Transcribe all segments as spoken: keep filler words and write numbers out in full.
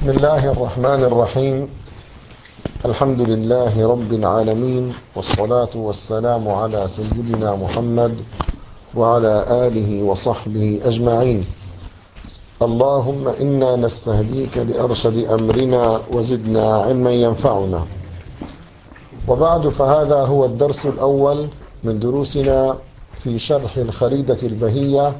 بسم الله الرحمن الرحيم. الحمد لله رب العالمين، والصلاة والسلام على سيدنا محمد وعلى آله وصحبه أجمعين. اللهم إنا نستهديك لأرشد أمرنا وزدنا علما ينفعنا. وبعد، فهذا هو الدرس الأول من دروسنا في شرح الخريدة البهية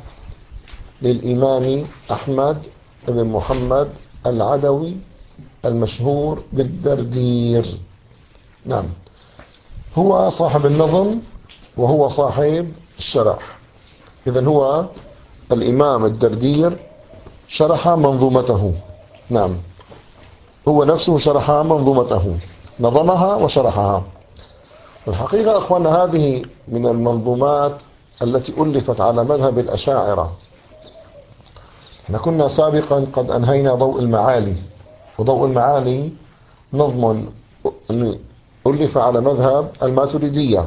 للإمام أحمد بن محمد العدوي المشهور بالدردير. نعم، هو صاحب النظم وهو صاحب الشرح. إذن هو الإمام الدردير شرح منظومته. نعم، هو نفسه شرح منظومته، نظمها وشرحها. الحقيقة أخوانا، هذه من المنظومات التي ألفت على مذهب الأشاعرة. احنا كنا سابقا قد أنهينا ضوء المعالي، وضوء المعالي نظم ألف على مذهب الماتريدية،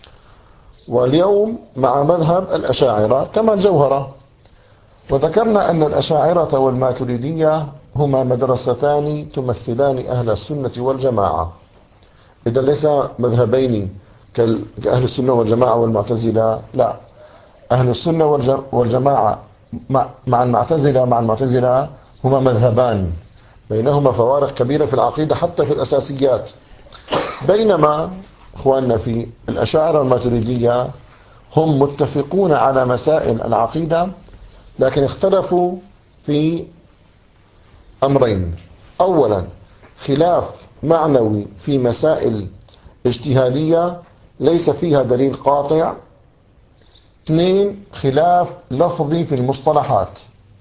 واليوم مع مذهب الأشاعرة كما الجوهرة. وذكرنا أن الأشاعرة والماتريدية هما مدرستان تمثلان أهل السنة والجماعة. إذا ليس مذهبين كأهل السنة والجماعة والمعتزلة، لا، أهل السنة والجماعة مع المعتزلة مع المعتزلة هما مذهبان، بينهما فوارق كبيرة في العقيدة حتى في الأساسيات. بينما إخواننا في الأشاعرة والماتريدية هم متفقون على مسائل العقيدة، لكن اختلفوا في أمرين. أولا، خلاف معنوي في مسائل اجتهادية ليس فيها دليل قاطع. اثنين، خلاف لفظي في المصطلحات.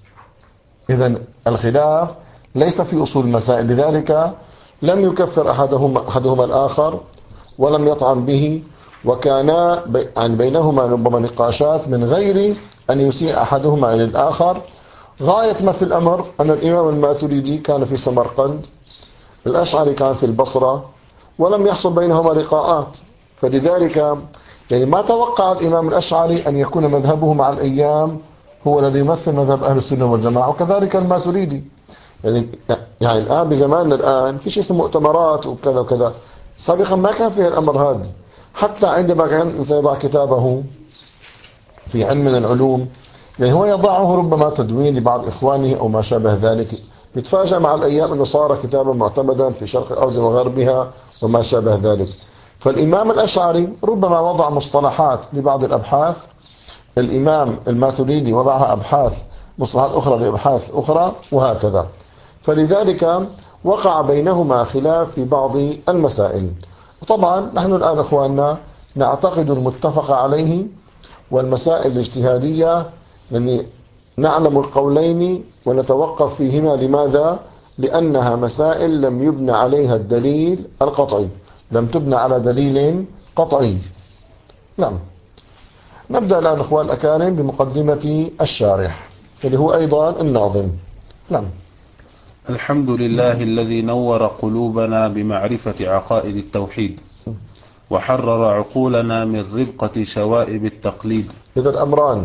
إذن الخلاف ليس في أصول المسائل، لذلك لم يكفر أحدهما, أحدهما الآخر ولم يطعن به، وكان بي بينهما ربما نقاشات من غير أن يسيء أحدهما إلى الآخر. غاية ما في الأمر أن الإمام الماتريدي كان في سمرقند، الأشعري كان في البصرة، ولم يحصل بينهما لقاءات. فلذلك يعني ما توقع الإمام الأشعري أن يكون مذهبه مع الأيام هو الذي يمثل مذهب أهل السنة والجماعة، وكذلك الماتريدي. يعني يعني الآن بزماننا الآن في شيء اسمه مؤتمرات وكذا وكذا. سابقا ما كان فيه الأمر هذا. حتى عندما كان سيضع كتابه في علم من العلوم، يعني هو يضعه ربما تدوين لبعض إخوانه أو ما شابه ذلك، يتفاجأ مع الأيام أنه صار كتابا معتمدا في شرق الأرض وغربها وما شابه ذلك. فالإمام الأشعري ربما وضع مصطلحات لبعض الأبحاث، الإمام الماتريدي وضعها أبحاث مصطلحات أخرى لأبحاث أخرى، وهكذا. فلذلك وقع بينهما خلاف في بعض المسائل. وطبعا نحن الآن أخواننا نعتقد المتفق عليه، والمسائل الاجتهادية يعني نعلم القولين ونتوقف فيهما. لماذا؟ لأنها مسائل لم يبنى عليها الدليل القطعي، لم تبنى على دليل قطعي. نعم، نبدأ الآن أخوان الأكارم بمقدمة الشارح اللي هو أيضا الناظم. نعم. الحمد لله الذي نور قلوبنا بمعرفة عقائد التوحيد، وحرر عقولنا من ربقة شوائب التقليد. إذا الأمران: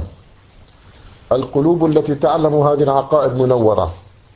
القلوب التي تعلم هذه العقائد منورة،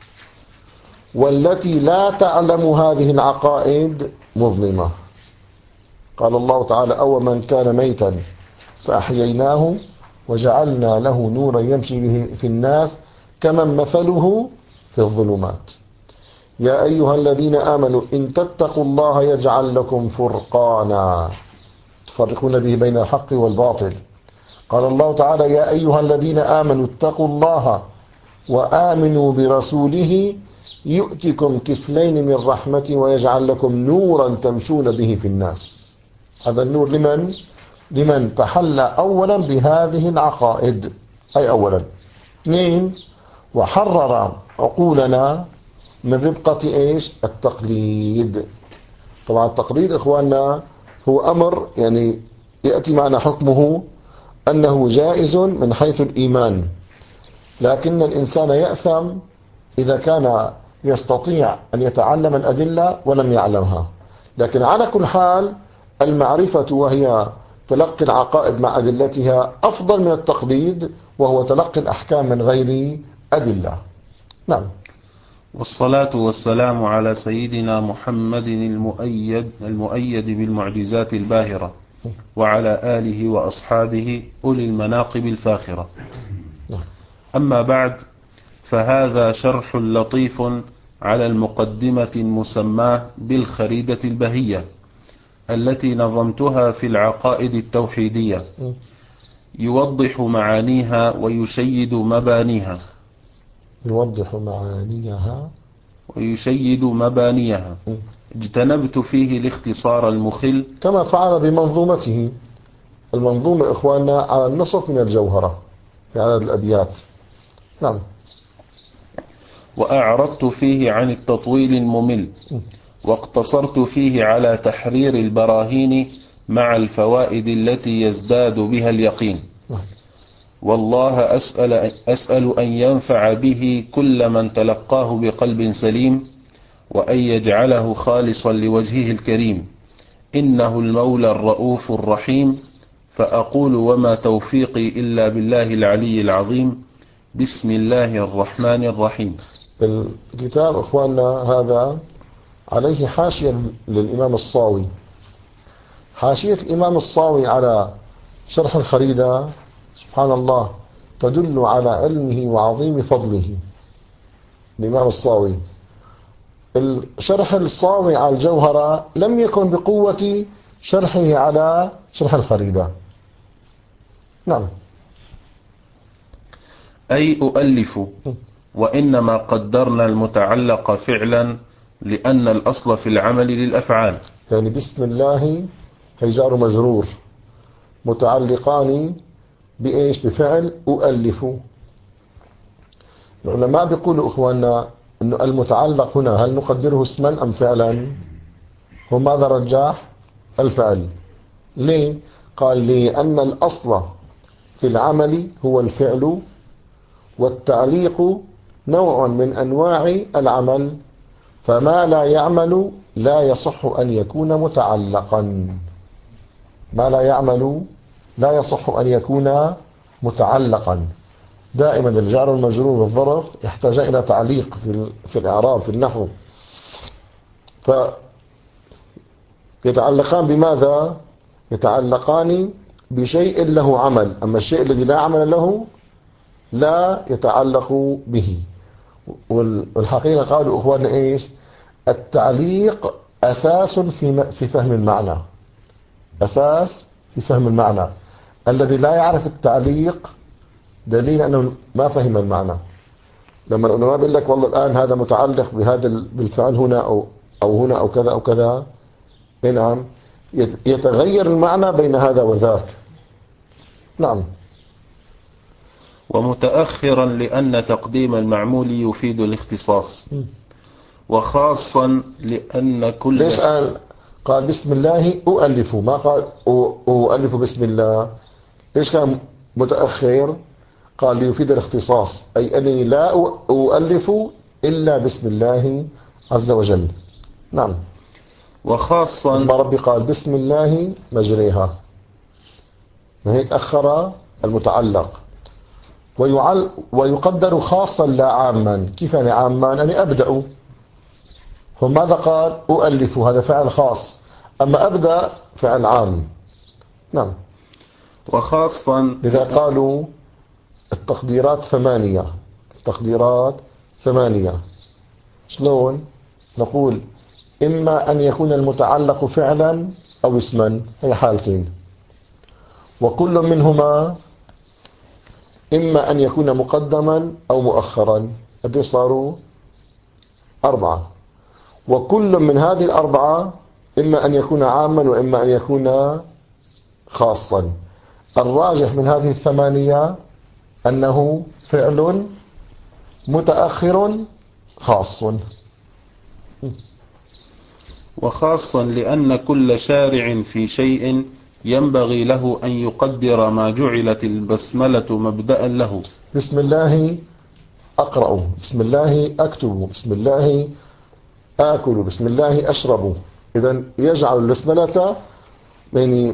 والتي لا تعلم هذه العقائد مظلمة. قال الله تعالى: أو من كان ميتا فأحييناه وجعلنا له نورا يمشي به في الناس كمن مثله في الظلمات. يا أيها الذين آمنوا إن تتقوا الله يجعل لكم فرقانا تفرقون به بين الحق والباطل. قال الله تعالى: يا أيها الذين آمنوا اتقوا الله وآمنوا برسوله يؤتكم كفلين من رحمته ويجعل لكم نورا تمشون به في الناس. هذا النور لمن؟ لمن تحلى أولا بهذه العقائد، أي أولا. اثنين، وحرر عقولنا من ربقة إيش؟ التقليد. طبعا التقليد إخواننا هو أمر يعني يأتي معنا حكمه أنه جائز من حيث الإيمان، لكن الإنسان يأثم إذا كان يستطيع أن يتعلم الأدلة ولم يعلمها. لكن على كل حال المعرفة وهي تلقي العقائد مع أدلتها أفضل من التقليد، وهو تلقي الأحكام من غير أدلة. نعم. والصلاة والسلام على سيدنا محمد المؤيد المؤيد بالمعجزات الباهرة، وعلى آله وأصحابه أولي المناقب الفاخرة. أما بعد، فهذا شرح لطيف على المقدمة المسماة بالخريدة البهية التي نظمتها في العقائد التوحيدية، يوضح معانيها ويشيد مبانيها يوضح معانيها ويشيد مبانيها اجتنبت فيه الاختصار المخل، كما فعل بمنظومته. المنظومة إخواننا على النصف من الجوهرة في عدد الأبيات. نعم. وأعرضت فيه عن التطويل الممل، واقتصرت فيه على تحرير البراهين مع الفوائد التي يزداد بها اليقين. والله أسأل, أسأل أن ينفع به كل من تلقاه بقلب سليم، وأن يجعله خالصا لوجهه الكريم، إنه المولى الرؤوف الرحيم. فأقول وما توفيقي إلا بالله العلي العظيم. بسم الله الرحمن الرحيم. الكتاب إخواننا هذا عليه حاشية للإمام الصاوي. حاشية الإمام الصاوي على شرح الخريدة سبحان الله تدل على علمه وعظيم فضله. الإمام الصاوي الشرح الصاوي على الجوهرة لم يكن بقوة شرحه على شرح الخريدة. نعم. أي أؤلف، وإنما قدرنا المتعلق فعلا لأن الأصل في العمل للأفعال. يعني بسم الله هي جار مجرور متعلقان بإيش؟ بفعل أؤلف. العلماء بيقولوا إخواننا إنه المتعلق هنا هل نقدره اسما أم فعلا؟ هو ماذا رجح؟ الفعل. ليه؟ قال لأن الأصل في العمل هو الفعل، والتعليق نوع من أنواع العمل، فما لا يعمل لا يصح أن يكون متعلقا. ما لا يعمل لا يصح أن يكون متعلقا. دائما الجار المجرور والظرف يحتاج إلى تعليق في في الإعراب في النحو. فيتعلقان بماذا؟ يتعلقان بشيء له عمل، أما الشيء الذي لا عمل له لا يتعلق به. والحقيقة قالوا أخواننا إيش؟ التعليق أساس في في فهم المعنى. أساس في فهم المعنى. الذي لا يعرف التعليق دليل أنه ما فهم المعنى. لما العلماء بيقول لك والله الآن هذا متعلق بهذا بالفعل هنا أو أو هنا أو كذا أو كذا، نعم، يتغير المعنى بين هذا وذاك. نعم. ومتأخرا لأن تقديم المعمول يفيد الاختصاص، وخاصا لأن كل ليش قال قال بسم الله أؤلف، ما قال أؤلف بسم الله؟ ليش كان متأخر؟ قال ليفيد الاختصاص، أي أني لا أؤلف إلا بسم الله عز وجل. نعم. وخاصا ما ربي قال بسم الله مجريها، ما هيك أخر المتعلق. ويعل ويقدر خاصا لا عاما. كيف يعني عاما؟ يعني أبدأ. هم ماذا قال؟ أؤلف، هذا فعل خاص، أما أبدأ فعل عام. نعم. وخاصا لذا قالوا التقديرات ثمانية. التقديرات ثمانية. شلون؟ نقول إما أن يكون المتعلق فعلا أو اسما، هي حالتين، وكل منهما إما أن يكون مقدما أو مؤخرا. هذه صاروا أربعة. وكل من هذه الأربعة إما أن يكون عاما وإما أن يكون خاصا. الراجح من هذه الثمانية أنه فعل متأخر خاص. وخاصا لأن كل شارع في شيء ينبغي له أن يقدر ما جعلت البسملة مبدأ له. بسم الله أقرأ، بسم الله أكتب، بسم الله آكل، بسم الله أشرب. إذن يجعل البسملة يعني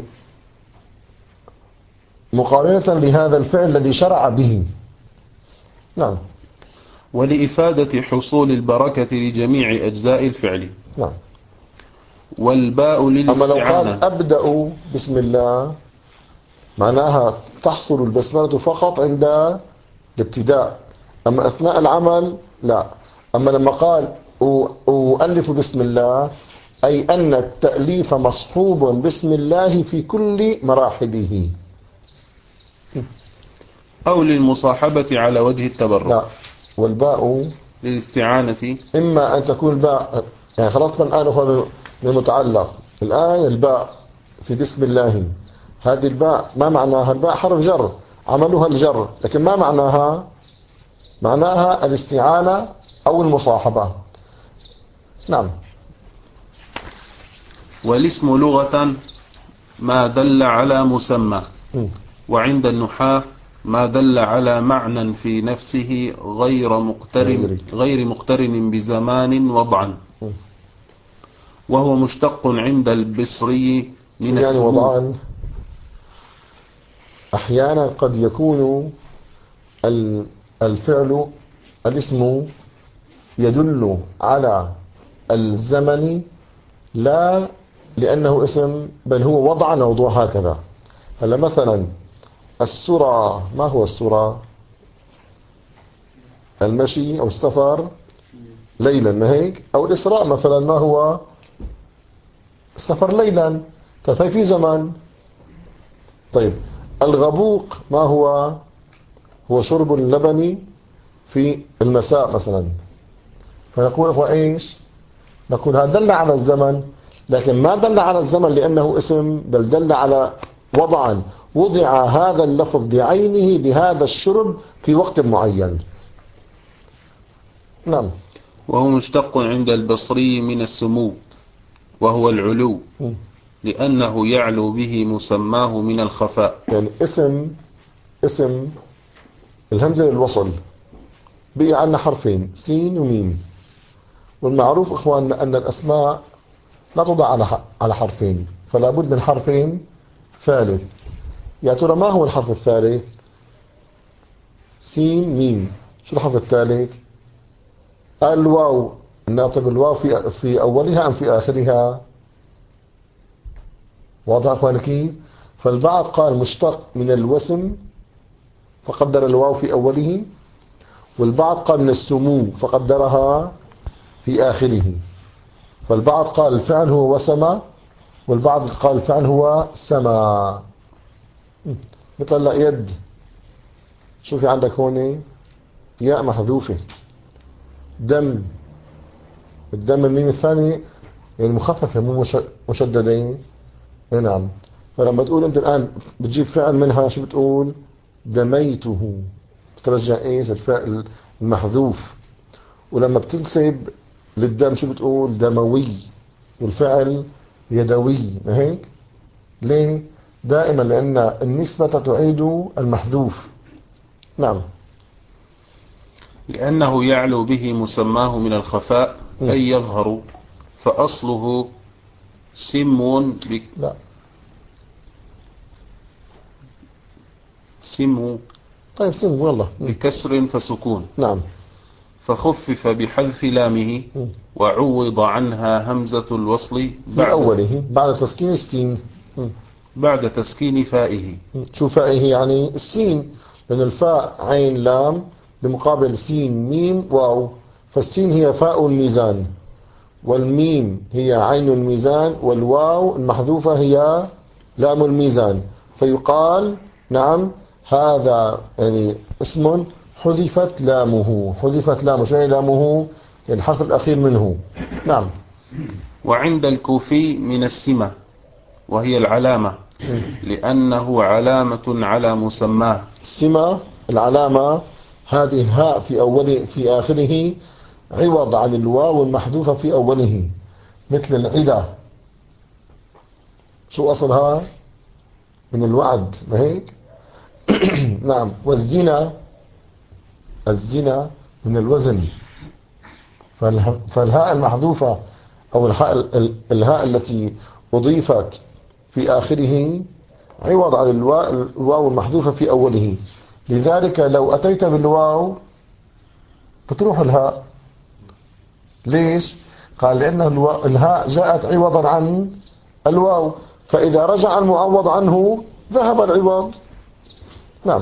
مقارنة لهذا الفعل الذي شرع به. نعم. ولإفادة حصول البركة لجميع أجزاء الفعل. نعم. والباء أما لو للاستعانة. قال أبدأ بسم الله معناها تحصل البسملة فقط عند الابتداء، أما أثناء العمل لا. أما لما قال أؤلف بسم الله أي أن التأليف مصحوب بسم الله في كل مراحله. أو للمصاحبة على وجه التبرك. لا. والباء للاستعانة. إما أن تكون الباء يعني خلصنا الآن هو المتعلق. الآن الباء في بسم الله، هذه الباء ما معناها؟ الباء حرف جر عملها الجر، لكن ما معناها؟ معناها الاستعانة أو المصاحبة. نعم. والاسم لغة ما دل على مسمى، وعند النحاة ما دل على معنى في نفسه غير مقترن غير مقترن بزمان وضعا، وهو مشتق عند البصري من يعني السمو. وضعان أحيانا قد يكون الفعل الاسم يدل على الزمن لا لأنه اسم، بل هو وضع موضوع هكذا. هلا مثلا السرى، ما هو السرى؟ المشي أو السفر ليلا، ما هيك؟ أو الإسراء مثلا، ما هو؟ السفر ليلا. طيب هي في زمان. طيب الغبوق ما هو؟ هو شرب اللبن في المساء مثلا. فنقول هو ايش؟ نقول هذا دل على الزمن، لكن ما دل على الزمن لأنه اسم، بل دل على وضعا وضع هذا اللفظ بعينه لهذا الشرب في وقت معين. نعم. وهو مشتق عند البصري من السمو، وهو العلو، لأنه يعلو به مسماه من الخفاء. يعني اسم اسم الهمزة للوصل بقي عندنا حرفين سين وميم، والمعروف إخواننا أن الأسماء لا توضع على على حرفين، فلا بد من حرفين ثالث. يا ترى ما هو الحرف الثالث؟ سين ميم. شو الحرف الثالث؟ الواو. الناطق الواو في في أولها أم في آخرها؟ واضح أخواني كيف؟ فالبعض قال مشتق من الوسم فقدر الواو في أوله، والبعض قال من السمو فقدرها في آخره. فالبعض قال الفعل هو وسم، والبعض قال الفعل هو سما. مثل لا يد، شوفي عندك هون ياء محذوفة. دم، الدم الميم الثاني يعني مخففة مو مشددين. نعم. فلما تقول انت الآن بتجيب فعل منها شو بتقول؟ دميته، بترجع ايش؟ الفعل المحذوف. ولما بتنسب للدم شو بتقول؟ دموي، والفعل يدوي، ما هيك؟ ليه؟ دائما لأن النسبة تعيد المحذوف. نعم. لأنه يعلو به مسماه من الخفاء، أي يظهر، فأصله سم بك... لا سم. طيب سم والله بكسر فسكون. نعم. فخفف بحذف لامه وعوض عنها همزة الوصل بعد أوله بعد تسكين السين، بعد تسكين فائه. شو فائه؟ يعني السين، لأن الفاء عين لام بمقابل سين ميم واو، فالسين هي فاء الميزان، والميم هي عين الميزان، والواو المحذوفة هي لام الميزان. فيقال نعم هذا يعني اسم حذفت لامه. حذفت لامه، شو يعني لامه؟ الحرف الأخير منه. نعم. وعند الكوفي من السمة، وهي العلامة، لأنه علامة على مسماه. السمة العلامة، هذه الهاء في أول في آخره عوض عن الواو المحذوفة في أوله، مثل العدة. شو أصلها؟ من الوعد، ما هيك؟ نعم. والزنا، الزنا من الوزن. فالهاء المحذوفة أو الهاء, الهاء التي أضيفت في آخره عوض عن الواو المحذوفة في أوله. لذلك لو أتيت بالواو بتروح الهاء. ليش؟ قال لأن الو... الهاء جاءت عوضا عن الواو، فإذا رجع المعوض عنه ذهب العوض. نعم.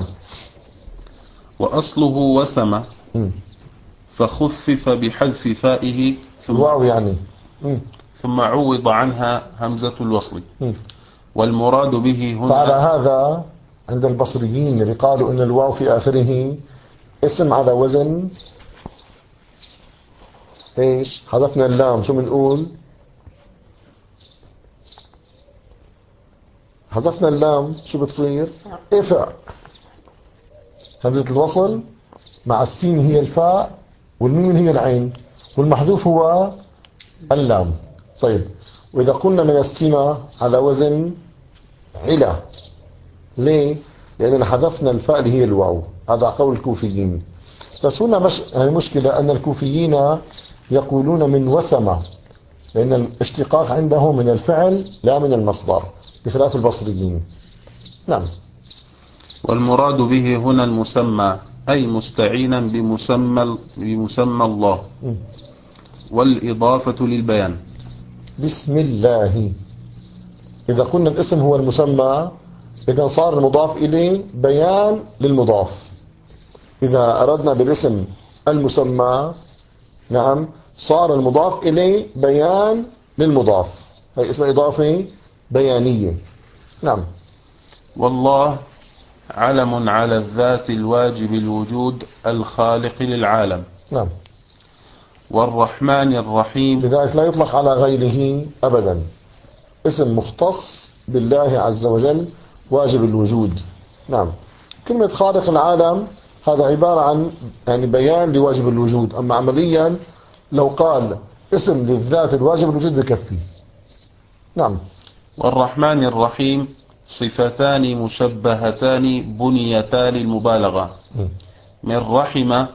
وأصله وسم م. فخفف بحذف فائه ثم الواو يعني م. ثم عوض عنها همزة الوصل. م. والمراد به هنا، فعلى هذا عند البصريين اللي قالوا إن الواو في آخره اسم على وزن ايش؟ حذفنا اللام، شو بنقول؟ حذفنا اللام شو بتصير؟ افع. همزة الوصل مع السين هي الفاء والميم هي العين، والمحذوف هو اللام. طيب، وإذا قلنا من السمة على وزن علا، ليه؟ لأننا حذفنا الفاء اللي هي الواو. هذا قول الكوفيين. بس هنا مش... يعني المشكلة أن الكوفيين يقولون من وسمة، لأن الاشتقاق عنده من الفعل لا من المصدر، بخلاف البصريين. نعم. والمراد به هنا المسمى، أي مستعينا بمسمى, بمسمى الله، والإضافة للبيان. بسم الله، إذا قلنا الاسم هو المسمى، إذا صار المضاف إليه بيان للمضاف. إذا أردنا بالاسم المسمى، نعم، صار المضاف إليه بيان للمضاف، هي اسم إضافة بيانية. نعم. والله علم على الذات الواجب الوجود الخالق للعالم. نعم. والرحمن الرحيم، لذلك لا يطلق على غيره أبدا، اسم مختص بالله عز وجل واجب الوجود. نعم. كلمة خالق العالم هذا عبارة عن يعني بيان لواجب الوجود، أما عمليا لو قال اسم للذات الواجب الوجود بكفي. نعم. والرحمن الرحيم صفتان مشبهتان بنيتا للمبالغة من رحم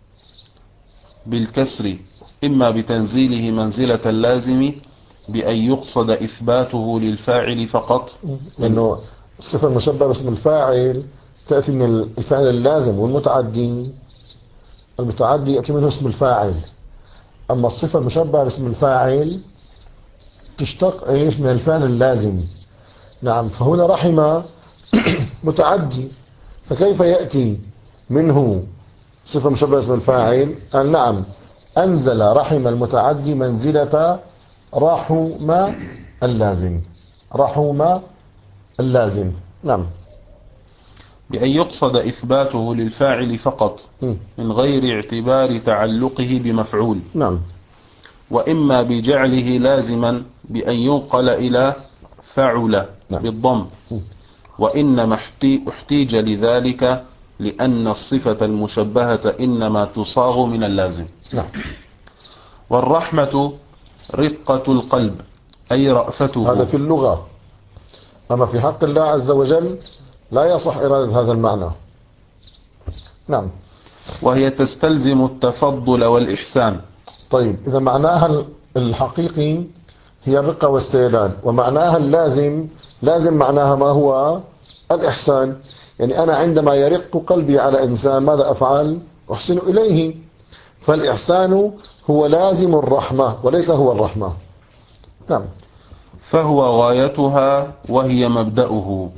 بالكسر، إما بتنزيله منزلة اللازم بأن يقصد إثباته للفاعل فقط، لأنه الصفة المشبهة باسم الفاعل تأتي من الفعل اللازم، والمتعدي المتعدي يأتي منه اسم الفاعل. أما الصفة المشبهة باسم الفاعل تشتق إيش؟ من الفعل اللازم. نعم. فهنا رحم متعدي، فكيف يأتي منه صفة مشبهة باسم الفاعل؟ قال نعم، أنزل رحم المتعدي منزلة رحم اللازم. رحم اللازم. نعم. بأن يقصد إثباته للفاعل فقط من غير اعتبار تعلقه بمفعول. نعم. وإما بجعله لازما بأن ينقل إلى فعل نعم. بالضم، وإنما احتيج لذلك لأن الصفة المشبهة إنما تصاغ من اللازم. نعم. والرحمة رقة القلب، أي رأفته. هذا في اللغة، أما في حق الله عز وجل لا يصح إرادة هذا المعنى. نعم. وهي تستلزم التفضل والإحسان. طيب، إذا معناها الحقيقي هي الرقة والسيلان، ومعناها اللازم لازم معناها ما هو؟ الإحسان. يعني أنا عندما يرق قلبي على إنسان ماذا أفعل؟ أحسن إليه. فالإحسان هو لازم الرحمة وليس هو الرحمة. نعم. فهو غايتها وهي مبدأه.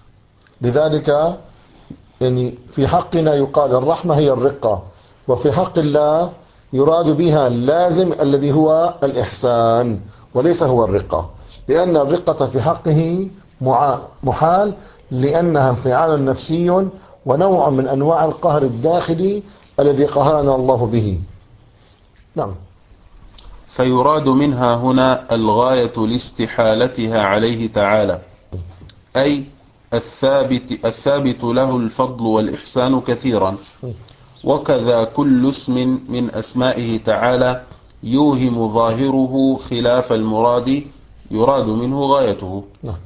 لذلك يعني في حقنا يقال الرحمة هي الرقة، وفي حق الله يراد بها اللازم الذي هو الإحسان وليس هو الرقة، لأن الرقة في حقه محال، لأنها انفعال نفسي ونوع من أنواع القهر الداخلي الذي قهرنا الله به. نعم. فيراد منها هنا الغاية لاستحالتها عليه تعالى، أي الثابت, الثابت له الفضل والإحسان كثيرا. وكذا كل اسم من أسمائه تعالى يوهم ظاهره خلاف المراد يراد منه غايته.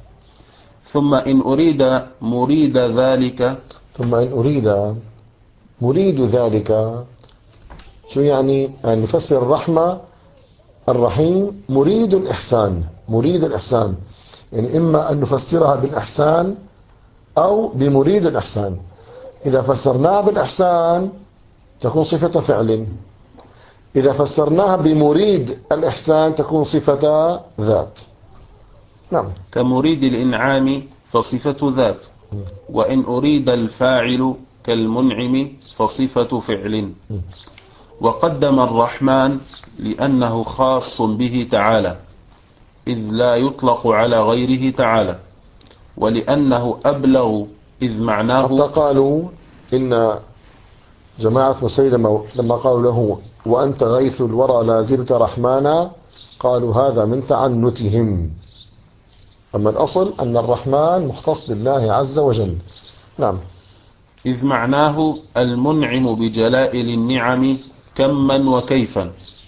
ثم إن أريد مريد ذلك ثم إن أريد مريد ذلك شو يعني؟ يعني نفسر الرحمة الرحيم مريد الإحسان. مريد الإحسان يعني إما أن نفسرها بالإحسان أو بمريد الإحسان. إذا فسرناها بالإحسان تكون صفة فعل. إذا فسرناها بمريد الإحسان تكون صفة ذات. نعم. كمريد الإنعام فصفة ذات، وإن أريد الفاعل كالمنعم فصفة فعل. وقدم الرحمن لأنه خاص به تعالى، إذ لا يطلق على غيره تعالى، ولأنه أبلغ إذ معناه. حتى قالوا إن جماعة مسيلمة لما قالوا له وأنت غيث الورى لا زلت رحمانا، قالوا هذا من تعنتهم. أما الأصل أن الرحمن مختص بالله عز وجل. نعم. إذ معناه المنعم بجلائل النعم كما وكيفا،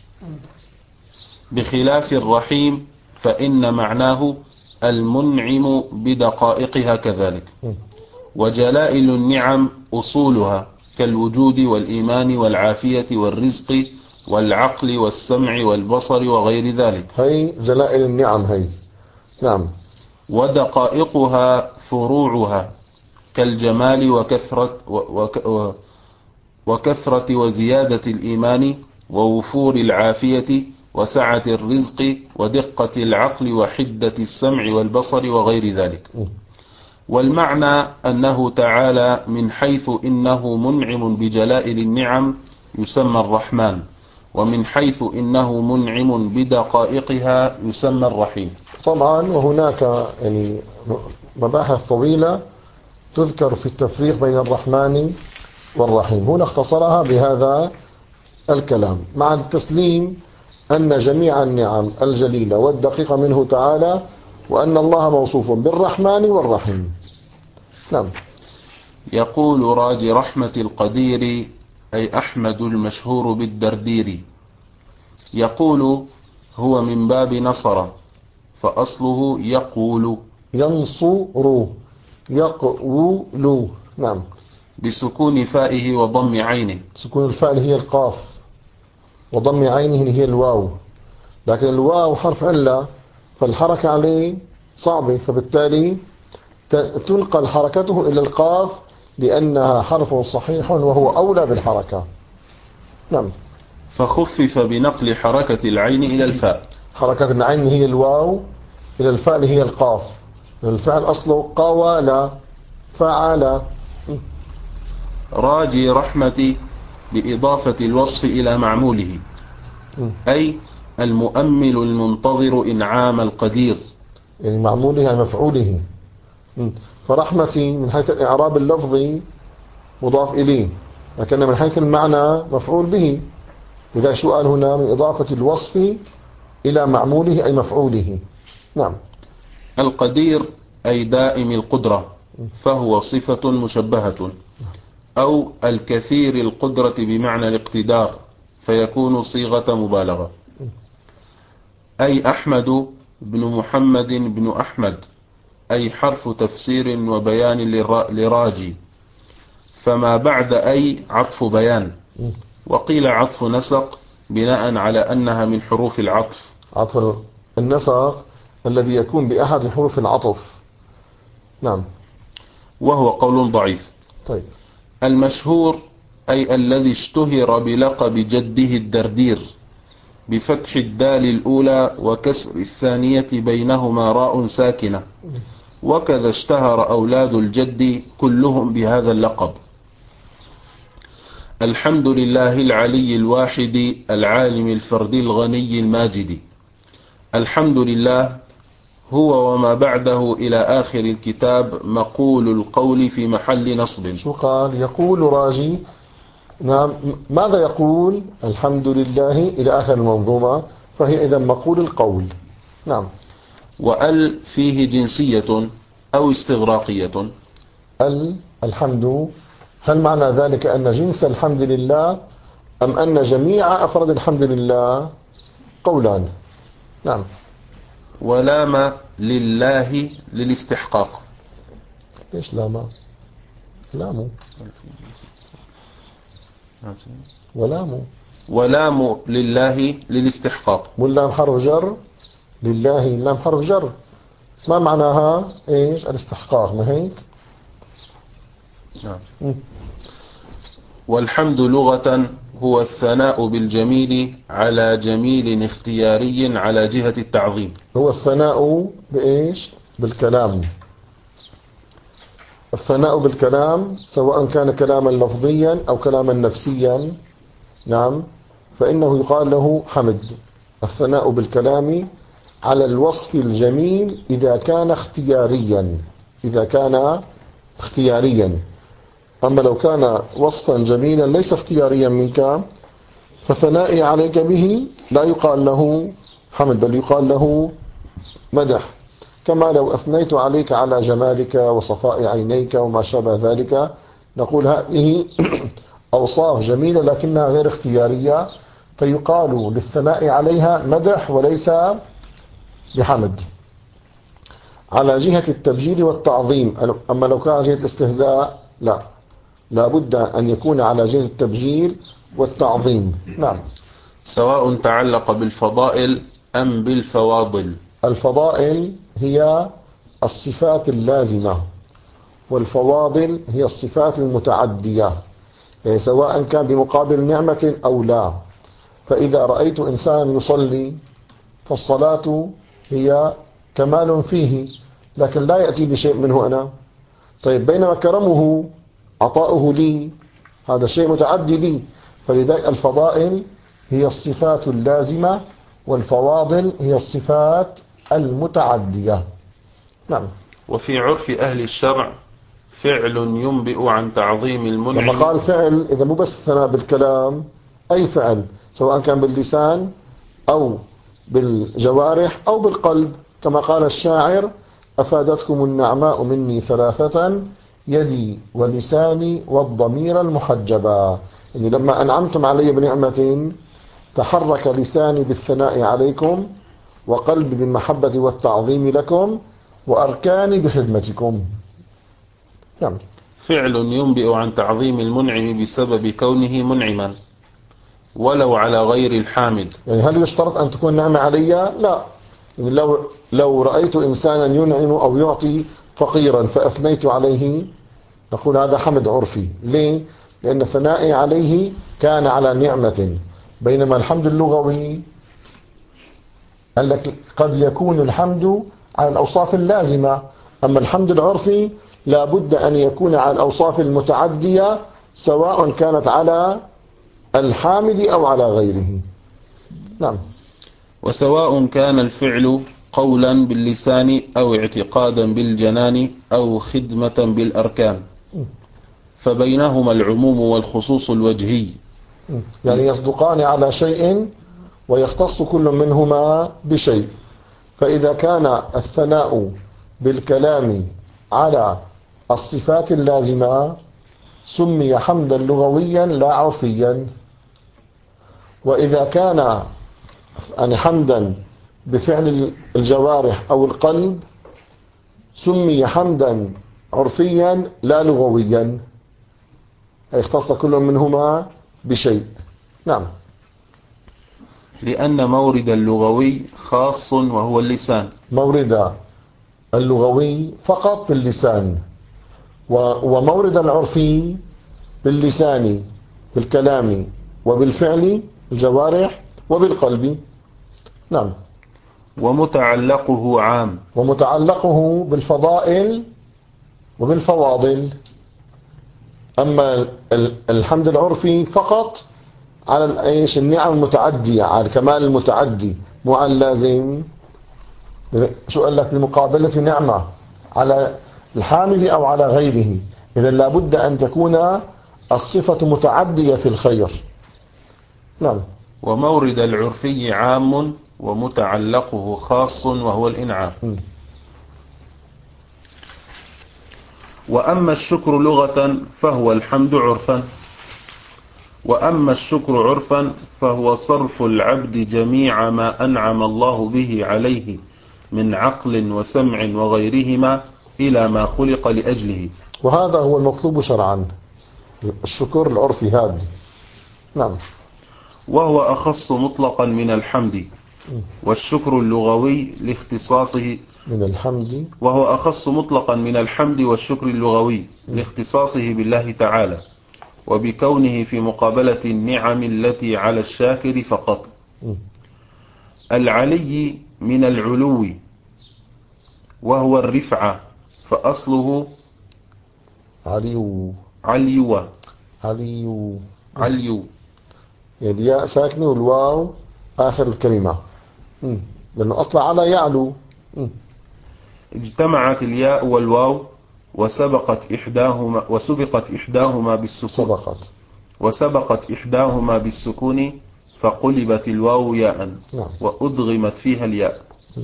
بخلاف الرحيم فإن معناه المنعم بدقائقها كذلك. وجلائل النعم أصولها كالوجود والإيمان والعافية والرزق والعقل والسمع والبصر وغير ذلك. هي جلائل النعم هي. نعم. ودقائقها فروعها كالجمال وكثرة وك وكثرة وزيادة الإيمان ووفور العافية وسعة الرزق ودقة العقل وحدة السمع والبصر وغير ذلك. والمعنى أنه تعالى من حيث إنه منعم بجلائل النعم يسمى الرحمن، ومن حيث إنه منعم بدقائقها يسمى الرحيم. طبعا وهناك يعني مباحث طويلة تذكر في التفريق بين الرحمن والرحيم، هنا اختصرها بهذا الكلام مع التسليم أن جميع النعم الجليلة والدقيقة منه تعالى، وأن الله موصوف بالرحمن والرحيم. نعم. يقول راجي رحمة القدير أي أحمد المشهور بالدردير، يقول هو من باب نصر فأصله يقول ينصر يقول. نعم. بسكون فائه وضم عينه. سكون الفاء هي القاف وضم عينه هي الواو، لكن الواو حرف علة فالحركة عليه صعبة، فبالتالي تنقل حركته إلى القاف لأنها حرف صحيح وهو أولى بالحركة. نعم. فخفف بنقل حركة العين إلى الفاء. حركة العين هي الواو إلى الفاء هي القاف، الفعل أصله قاولا فعل. راجي رحمتي بإضافة الوصف إلى معموله، أي المؤمل المنتظر إنعام القدير، يعني معموله يعني مفعوله. فرحمتي من حيث الإعراب اللفظي مضاف إليه، لكن من حيث المعنى مفعول به. إذا شو قال هنا من إضافة الوصف إلى معموله أي مفعوله. نعم. القدير أي دائم القدرة، فهو صفة مشبهة، أو الكثير القدرة بمعنى الاقتدار فيكون صيغة مبالغة. أي أحمد بن محمد بن أحمد، أي حرف تفسير وبيان لراجي، فما بعد أي عطف بيان، وقيل عطف نسق بناء على أنها من حروف العطف. عطف النسق الذي يكون بأحد حروف العطف. نعم. وهو قول ضعيف. طيب. المشهور أي الذي اشتهر بلقب جده الدردير، بفتح الدال الأولى وكسر الثانية بينهما راء ساكنة، وكذا اشتهر أولاد الجد كلهم بهذا اللقب. الحمد لله العلي الواحد العالم الفردي الغني الماجد. الحمد لله هو وما بعده إلى آخر الكتاب مقول القول في محل نصب. شو قال؟ يقول راجي. نعم. ماذا يقول؟ الحمد لله إلى آخر المنظومة، فهي إذا مقول القول. نعم. وأل فيه جنسية أو استغراقية. ال الحمد، هل معنى ذلك أن جنس الحمد لله أم أن جميع أفراد الحمد لله؟ قولان. نعم. ولام لله للاستحقاق. ليش لام؟ لام ولام ولام لله للاستحقاق. واللام حرف جر، لله لام حرف جر، ما معناها ايش؟ الاستحقاق، ما هيك؟ نعم. والحمد لغة هو الثناء بالجميل على جميل اختياري على جهة التعظيم. هو الثناء بإيش؟ بالكلام. الثناء بالكلام سواء كان كلاما لفظيا أو كلاما نفسيا، نعم، فإنه يقال له حمد. الثناء بالكلام على الوصف الجميل إذا كان اختياريا، إذا كان اختياريا. أما لو كان وصفا جميلا ليس اختياريا منك، فثنائي عليك به لا يقال له حمد، بل يقال له مدح. كما لو أثنيت عليك على جمالك وصفاء عينيك وما شابه ذلك، نقول هذه أوصاف جميلة لكنها غير اختيارية، فيقال للثناء عليها مدح وليس بحمد على جهة التبجيل والتعظيم. أما لو كان على جهة الاستهزاء لا، لا بد أن يكون على جهة التبجيل والتعظيم. نعم. سواء تعلق بالفضائل أم بالفواضل. الفضائل هي الصفات اللازمة، والفواضل هي الصفات المتعدية، يعني سواء كان بمقابل نعمة أو لا. فإذا رأيت إنسانا يصلي فالصلاة هي كمال فيه، لكن لا يأتي بشيء منه أنا. طيب بينما كرمه عطاؤه لي هذا شيء متعدي لي. فلذلك الفضائل هي الصفات اللازمة، والفواضل هي الصفات المتعدية. نعم. وفي عرف أهل الشرع فعل ينبئ عن تعظيم المنعم. لما قال فعل، إذا مو بس الثناء بالكلام، أي فعل سواء كان باللسان أو بالجوارح أو بالقلب، كما قال الشاعر: أفادتكم النعماء مني ثلاثة، يدي ولساني والضمير المحجبا. يعني لما أنعمتم علي بنعمة تحرك لساني بالثناء عليكم، وقلبي بالمحبة والتعظيم لكم، وأركاني بخدمتكم. نعم. فعل ينبئ عن تعظيم المنعم بسبب كونه منعما ولو على غير الحامد. يعني هل يشترط أن تكون نعمة علي؟ لا. يعني لو لو رأيت إنسانا ينعم أو يعطي فقيرا فأثنيت عليه، نقول هذا حمد عرفي. ليه؟ لأن ثنائي عليه كان على نعمة. بينما الحمد اللغوي قال لك قد يكون الحمد على الأوصاف اللازمة، أما الحمد العرفي لا بد أن يكون على الأوصاف المتعدية، سواء كانت على الحامد أو على غيره. نعم. وسواء كان الفعل قولا باللسان أو اعتقادا بالجنان أو خدمة بالأركان، فبينهما العموم والخصوص الوجهي، يعني يصدقان على شيء ويختص كل منهما بشيء. فإذا كان الثناء بالكلام على الصفات اللازمة سمي حمدا لغويا لا عرفيا، وإذا كان يعني حمدا بفعل الجوارح أو القلب سمي حمدا عرفيا لا لغويا، يختص كل منهما بشيء. نعم. لأن مورد اللغوي خاص وهو اللسان. مورد اللغوي فقط باللسان، ومورد العرفي باللسان بالكلام وبالفعل الجوارح وبالقلب. نعم. ومتعلقه عام. ومتعلقه بالفضائل وبالفواضل. أما الحمد العرفي فقط على ايش؟ النعم المتعدية، على الكمال المتعدي، مو على اللازم. شو قال لك؟ بمقابلة نعمة على الحامل أو على غيره. إذا لابد أن تكون الصفة متعدية في الخير. نعم. ومورد العرفي عام ومتعلقه خاص وهو الإنعام. م. وأما الشكر لغة فهو الحمد عرفا. وأما الشكر عرفا فهو صرف العبد جميع ما أنعم الله به عليه من عقل وسمع وغيرهما إلى ما خلق لأجله. وهذا هو المطلوب شرعا، الشكر العرفي هذا. نعم. وهو أخص مطلقا من الحمد، والشكر اللغوي لاختصاصه من الحمد وهو أخص مطلقا من الحمد والشكر اللغوي لاختصاصه بالله تعالى، وبكونه في مقابلة النعم التي على الشاكر فقط. العلي من العلو وهو الرفعة، فأصله عليو عليو عليو عليو يعني الياء ساكنة والواو آخر الكلمة، مم. لأنه أصلا على يعلو. مم. اجتمعت الياء والواو وسبقت إحداهما وسبقت إحداهما بالسكون سبقت وسبقت إحداهما بالسكون فقلبت الواو ياء نعم. وأدغمت فيها الياء.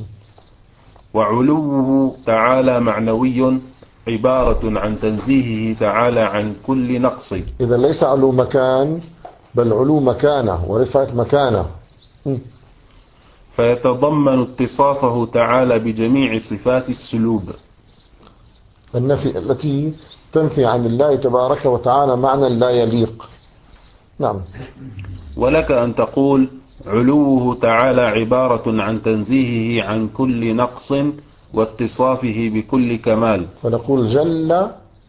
وعلوه تعالى معنوي عبارة عن تنزيهه تعالى عن كل نقص. إذا ليس علو مكان بل علو مكانه ورفعة مكانه. مم. فيتضمن اتصافه تعالى بجميع صفات السلوب النفي التي تنفي عن الله تبارك وتعالى معنى لا يليق. نعم. ولك أن تقول علوه تعالى عبارة عن تنزيهه عن كل نقص واتصافه بكل كمال. فنقول جل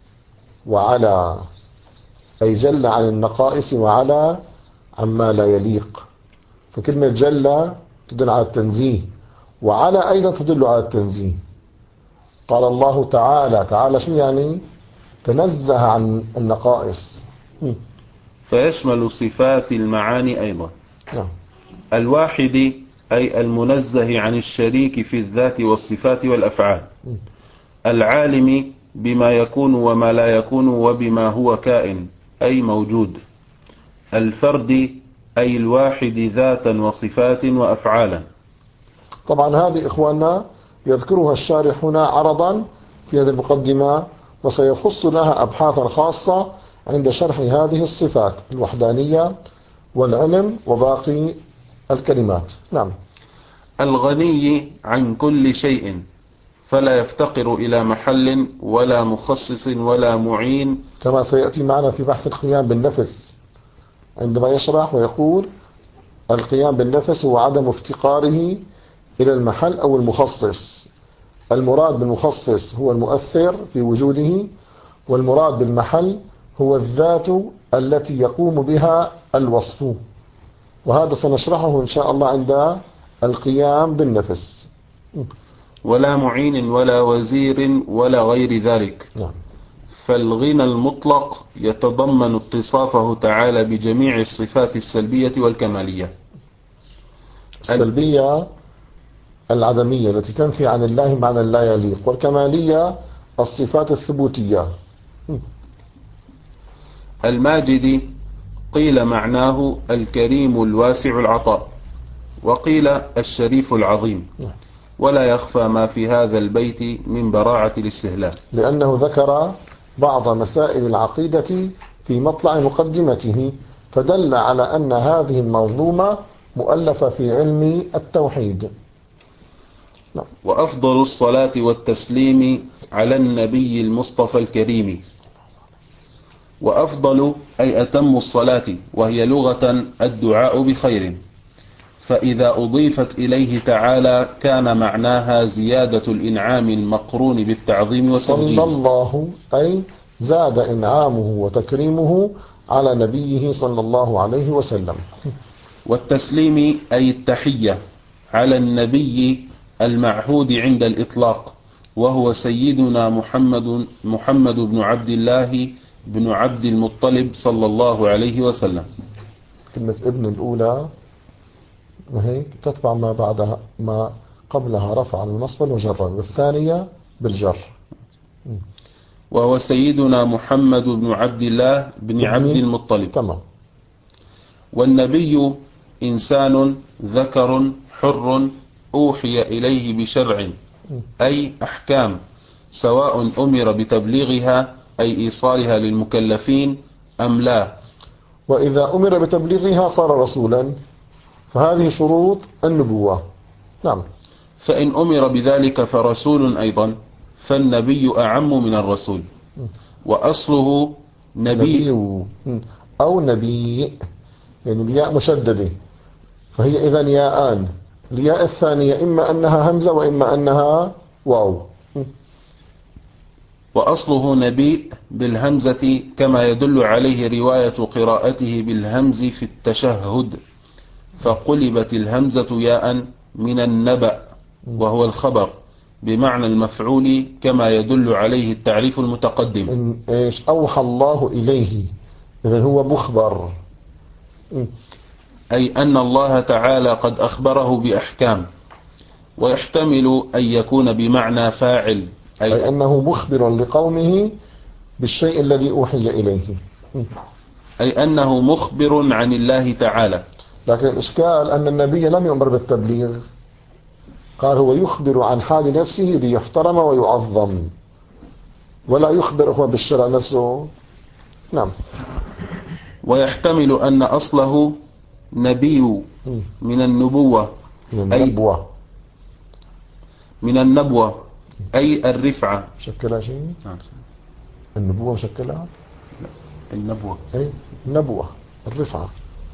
وعلا، أي جل عن النقائص وعلا عما لا يليق. فكلمة جل تدل على التنزيه، وعلى أيضا تدل على التنزيه. قال الله تعالى، تعالى شو يعني؟ تنزه عن النقائص. م. فيشمل صفات المعاني أيضا. نعم. الواحد أي المنزه عن الشريك في الذات والصفات والأفعال. م. العالم بما يكون وما لا يكون وبما هو كائن أي موجود. الفرد أي الواحد ذاتا وصفات وأفعالا. طبعا هذه إخواننا يذكرها الشارح هنا عرضا في هذه المقدمة، وسيخص لها أبحاثا خاصة عند شرح هذه الصفات الوحدانية والعلم وباقي الكلمات. نعم. الغني عن كل شيء فلا يفتقر إلى محل ولا مخصص ولا معين، كما سيأتي معنا في بحث القيام بالنفس عندما يشرح ويقول القيام بالنفس هو عدم افتقاره إلى المحل أو المخصص. المراد بالمخصص هو المؤثر في وجوده، والمراد بالمحل هو الذات التي يقوم بها الوصف، وهذا سنشرحه إن شاء الله عند القيام بالنفس. ولا معين ولا وزير ولا غير ذلك. نعم. فالغنى المطلق يتضمن اتصافه تعالى بجميع الصفات السلبية والكمالية. السلبية العدمية التي تنفي عن الله معنى لا يليق، والكمالية الصفات الثبوتية. الماجد قيل معناه الكريم الواسع العطاء، وقيل الشريف العظيم، ولا يخفى ما في هذا البيت من براعة الاستهلاك، لأنه ذكر بعض مسائل العقيدة في مطلع مقدمته، فدل على أن هذه المنظومة مؤلفة في علم التوحيد. نعم. وأفضل الصلاة والتسليم على النبي المصطفى الكريم. وأفضل أي أتم الصلاة، وهي لغة الدعاء بخير، فإذا أضيفت إليه تعالى كان معناها زيادة الإنعام المقرون بالتعظيم والتبجيل. صلى الله أي زاد إنعامه وتكريمه على نبيه صلى الله عليه وسلم. والتسليم أي التحية على النبي المعهود عند الإطلاق، وهو سيدنا محمد محمد بن عبد الله بن عبد المطلب صلى الله عليه وسلم. كلمة ابن الأولى وهيك تتبع ما بعدها ما قبلها رفعا ونصبا وجرا، والثانية بالجر. وهو سيدنا محمد بن عبد الله بن عبد المطلب. تمام. والنبي إنسان ذكر حر أوحي إليه بشرع أي أحكام، سواء أمر بتبليغها أي إيصالها للمكلفين أم لا. وإذا أمر بتبليغها صار رسولا، فهذه شروط النبوة. نعم. فإن أمر بذلك فرسول أيضا، فالنبي أعم من الرسول، وأصله نبي, نبي أو نبي، يعني الياء مشددة، فهي إذن ياءان. الياء الثانية إما أنها همزة وإما أنها واو. وأصله نبي بالهمزة كما يدل عليه رواية قراءته بالهمز في التشهد، فقلبت الهمزة ياء من النبأ وهو الخبر بمعنى المفعول كما يدل عليه التعريف المتقدم. إن إيش أوحى الله إليه، إذن هو مخبر. أي أن الله تعالى قد أخبره بأحكام، ويحتمل أن يكون بمعنى فاعل، أي, أي أنه مخبر لقومه بالشيء الذي أوحي إليه، أي أنه مخبر عن الله تعالى. لكن الإشكال أن النبي لم يؤمر بالتبليغ، قال هو يخبر عن حال نفسه ليحترم ويعظم، ولا يخبر هو بالشرع نفسه. نعم. ويحتمل أن أصله نبي من النبوة، من أي النبوة، من النبوة أي الرفعة. شكلها شيء؟ النبوة مشكلها؟ النبوة أي نبوة الرفعة.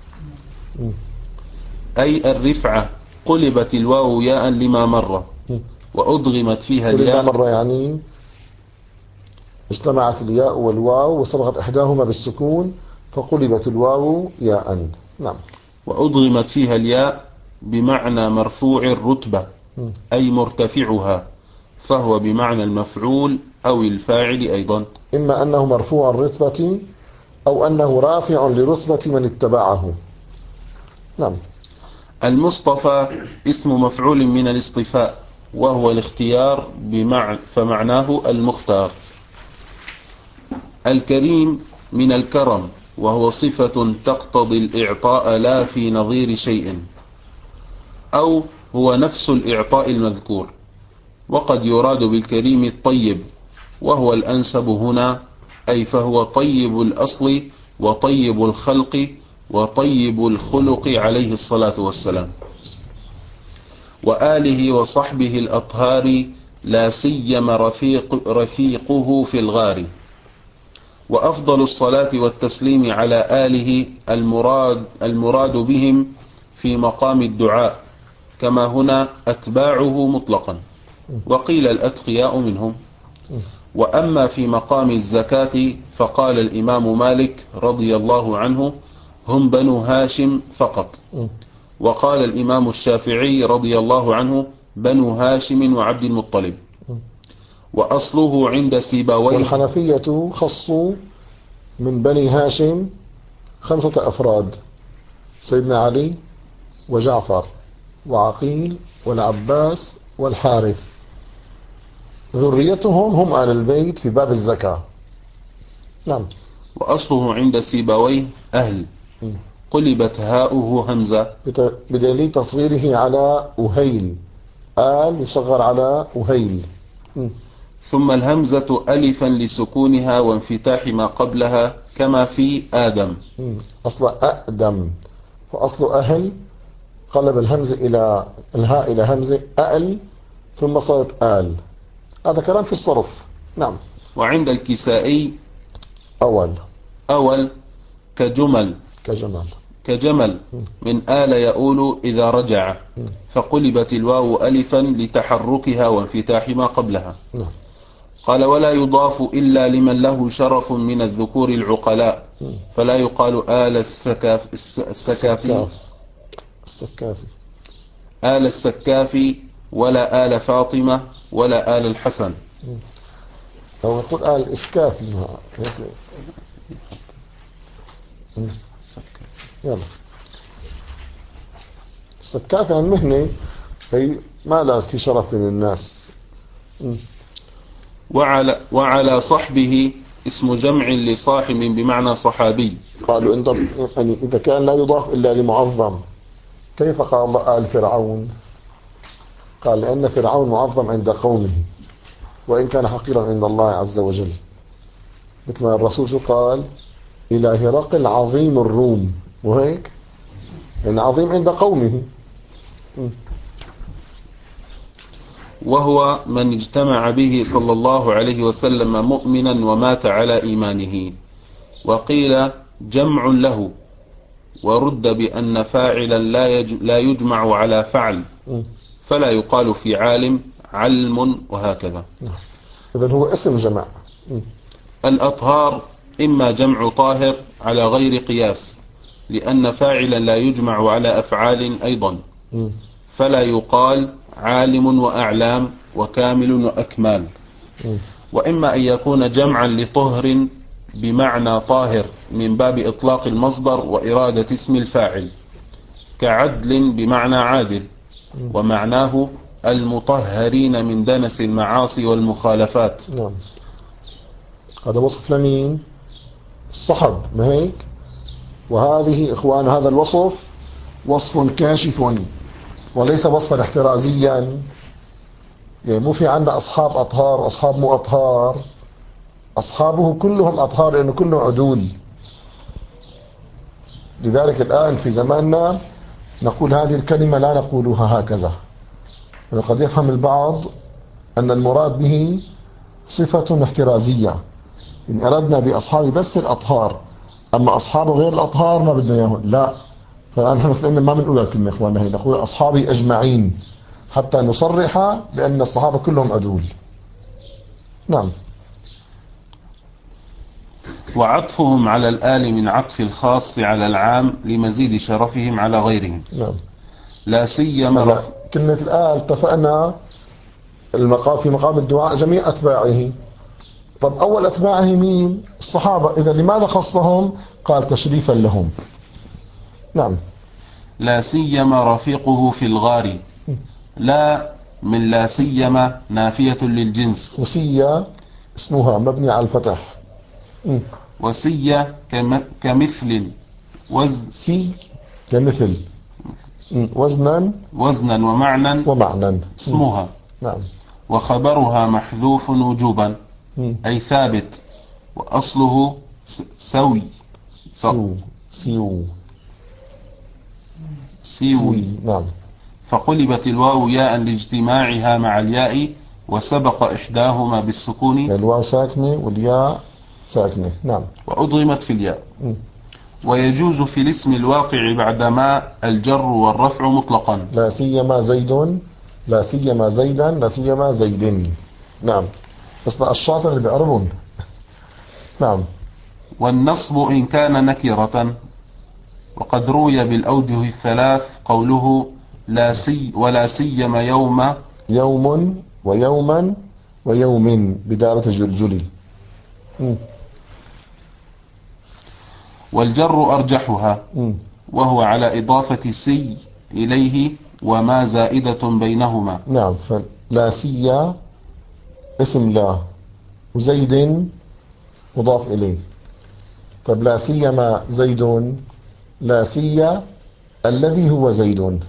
أي الرفعة، قلبت الواو ياء لما مر وأضغمت فيها الياء. لما مر يعني اجتمعت الياء والواو وسبقت إحداهما بالسكون فقلبت الواو ياء. نعم. وأضغمت فيها الياء بمعنى مرفوع الرتبة، أي مرتفعها، فهو بمعنى المفعول أو الفاعل أيضا، إما أنه مرفوع الرتبة أو أنه رافع لرتبة من اتبعه. نعم. المصطفى اسم مفعول من الاصطفاء، وهو الاختيار بمعنى فمعناه المختار. الكريم من الكرم، وهو صفة تقتضي الإعطاء لا في نظير شيء، أو هو نفس الإعطاء المذكور. وقد يراد بالكريم الطيب، وهو الأنسب هنا، أي فهو طيب الأصل وطيب الخلق وطيب الخلق عليه الصلاة والسلام، وآله وصحبه الأطهار، لا سيما رفيق رفيقه في الغار. وأفضل الصلاة والتسليم على آله المراد, المراد بهم في مقام الدعاء، كما هنا أتباعه مطلقا، وقيل الأتقياء منهم. وأما في مقام الزكاة فقال الإمام مالك رضي الله عنه هم بنو هاشم فقط، وقال الإمام الشافعي رضي الله عنه بنو هاشم وعبد المطلب. وأصله عند سيبويه. والحنفية خصوا من بني هاشم خمسة أفراد: سيدنا علي وجعفر وعقيل والعباس والحارث، ذريتهم هم آل البيت في باب الزكاة. نعم. وأصله عند سيبويه أهل، قلبت هاؤه همزة بدليل تصغيره على أهيل، آل يصغر على أهيل. ثم الهمزة ألفا لسكونها وانفتاح ما قبلها، كما في آدم. أصل أقدم، فأصل أهل قلب الهمزة إلى الهاء إلى همزة أأل ثم صارت آل. هذا كلام في الصرف. نعم. وعند الكسائي أول أول كجمل كجمل كجمل من آل يؤول إذا رجع، فقلبت الواو ألفا لتحركها وانفتاح ما قبلها. نعم. قال ولا يضاف إلا لمن له شرف من الذكور العقلاء، فلا يقال آل السكاف السكافي السكافي آل السكافي ولا آل فاطمة ولا آل الحسن، أو يقول آل الإسكافي. يلا. السكافي عن مهنة هي ما لا في شرف من الناس. وعلى, وعلى صحبه اسم جمع لصاحب بمعنى صحابي. قالوا إن يعني إذا كان لا يضاف إلا لمعظم، كيف قال آل فرعون؟ قال لأن فرعون معظم عند قومه وإن كان حقيرا عند الله عز وجل، مثل ما الرسول شو قال؟ إلى هرقل عظيم الروم، وهيك يعني عظيم عند قومه. وهو من اجتمع به صلى الله عليه وسلم مؤمنا ومات على إيمانه. وقيل جمع له، ورد بأن فاعلا لا, لا يجمع على فعل، فلا يقال في عالم علم وهكذا. إذن هو اسم جمع، الأطهار إما جمع طاهر على غير قياس، لأن فاعلا لا يجمع على أفعال أيضا، فلا يقال عالم وأعلام وكامل وأكمال. وإما أن يكون جمعا لطهر بمعنى طاهر من باب إطلاق المصدر وإرادة اسم الفاعل، كعدل بمعنى عادل، ومعناه المطهرين من دنس المعاصي والمخالفات. نعم. هذا وصف لمين؟ الصحب، ما هيك؟ وهذه إخوان هذا الوصف وصف كاشف وليس وصفا احترازيا. يعني مو في عندنا أصحاب أطهار وأصحاب مو أطهار، أصحابه كلهم أطهار لأنه كلهم عدول. لذلك الآن في زماننا نقول هذه الكلمة لا نقولها هكذا، وقد يفهم البعض أن المراد به صفة احترازية، إن أردنا بأصحاب بس الأطهار، أما أصحاب غير الأطهار ما بدنا إياهم، لا. فالآن نحن نسمعنا ما بنقول الكلمة إخواننا هي، نقول أصحابي أجمعين حتى نصرح بأن الصحابة كلهم عدول. نعم. وعطفهم على الآل من عطف الخاص على العام لمزيد شرفهم على غيرهم. نعم. لا سيما كلمة الآل اتفقنا المقام في مقام الدعاء جميع أتباعه. طب أول أتباعه مين؟ الصحابة. إذا لماذا خصهم؟ قال تشريفا لهم. نعم. لا سيما رفيقه في الغار، لا من لا سيما نافية للجنس، وسيا اسمها مبني على الفتح. م. وسيا كمثل وزن، سي كمثل، م. وزنا وزنا ومعنى ومعنى اسمها. نعم. وخبرها محذوف وجوبا، م. أي ثابت، وأصله سوي سو سيو سيوي. نعم. فقلبت الواو ياء لاجتماعها مع الياء، وسبق إحداهما بالسكون، الواو ساكنة والياء ساكنة. نعم. وأضغمت في الياء. م. ويجوز في الاسم الواقع بعدما الجر والرفع مطلقا، لا سيما زيد، لا سيما زيدا، لا سيما زيد. نعم. بس الشاطر اللي بيعربون. نعم. والنصب إن كان نكرة، وقد روي بالأوجه الثلاث قوله لا سي ولا سيما يوم، يوم ويوما ويوم بدارة جلجلي. م. والجر أرجحها، م. وهو على إضافة سي إليه وما زائدة بينهما. نعم. فلا سي اسم لا، وزيد مضاف إليه. طب لا سيما زيد، لا سي الذي هو زيد،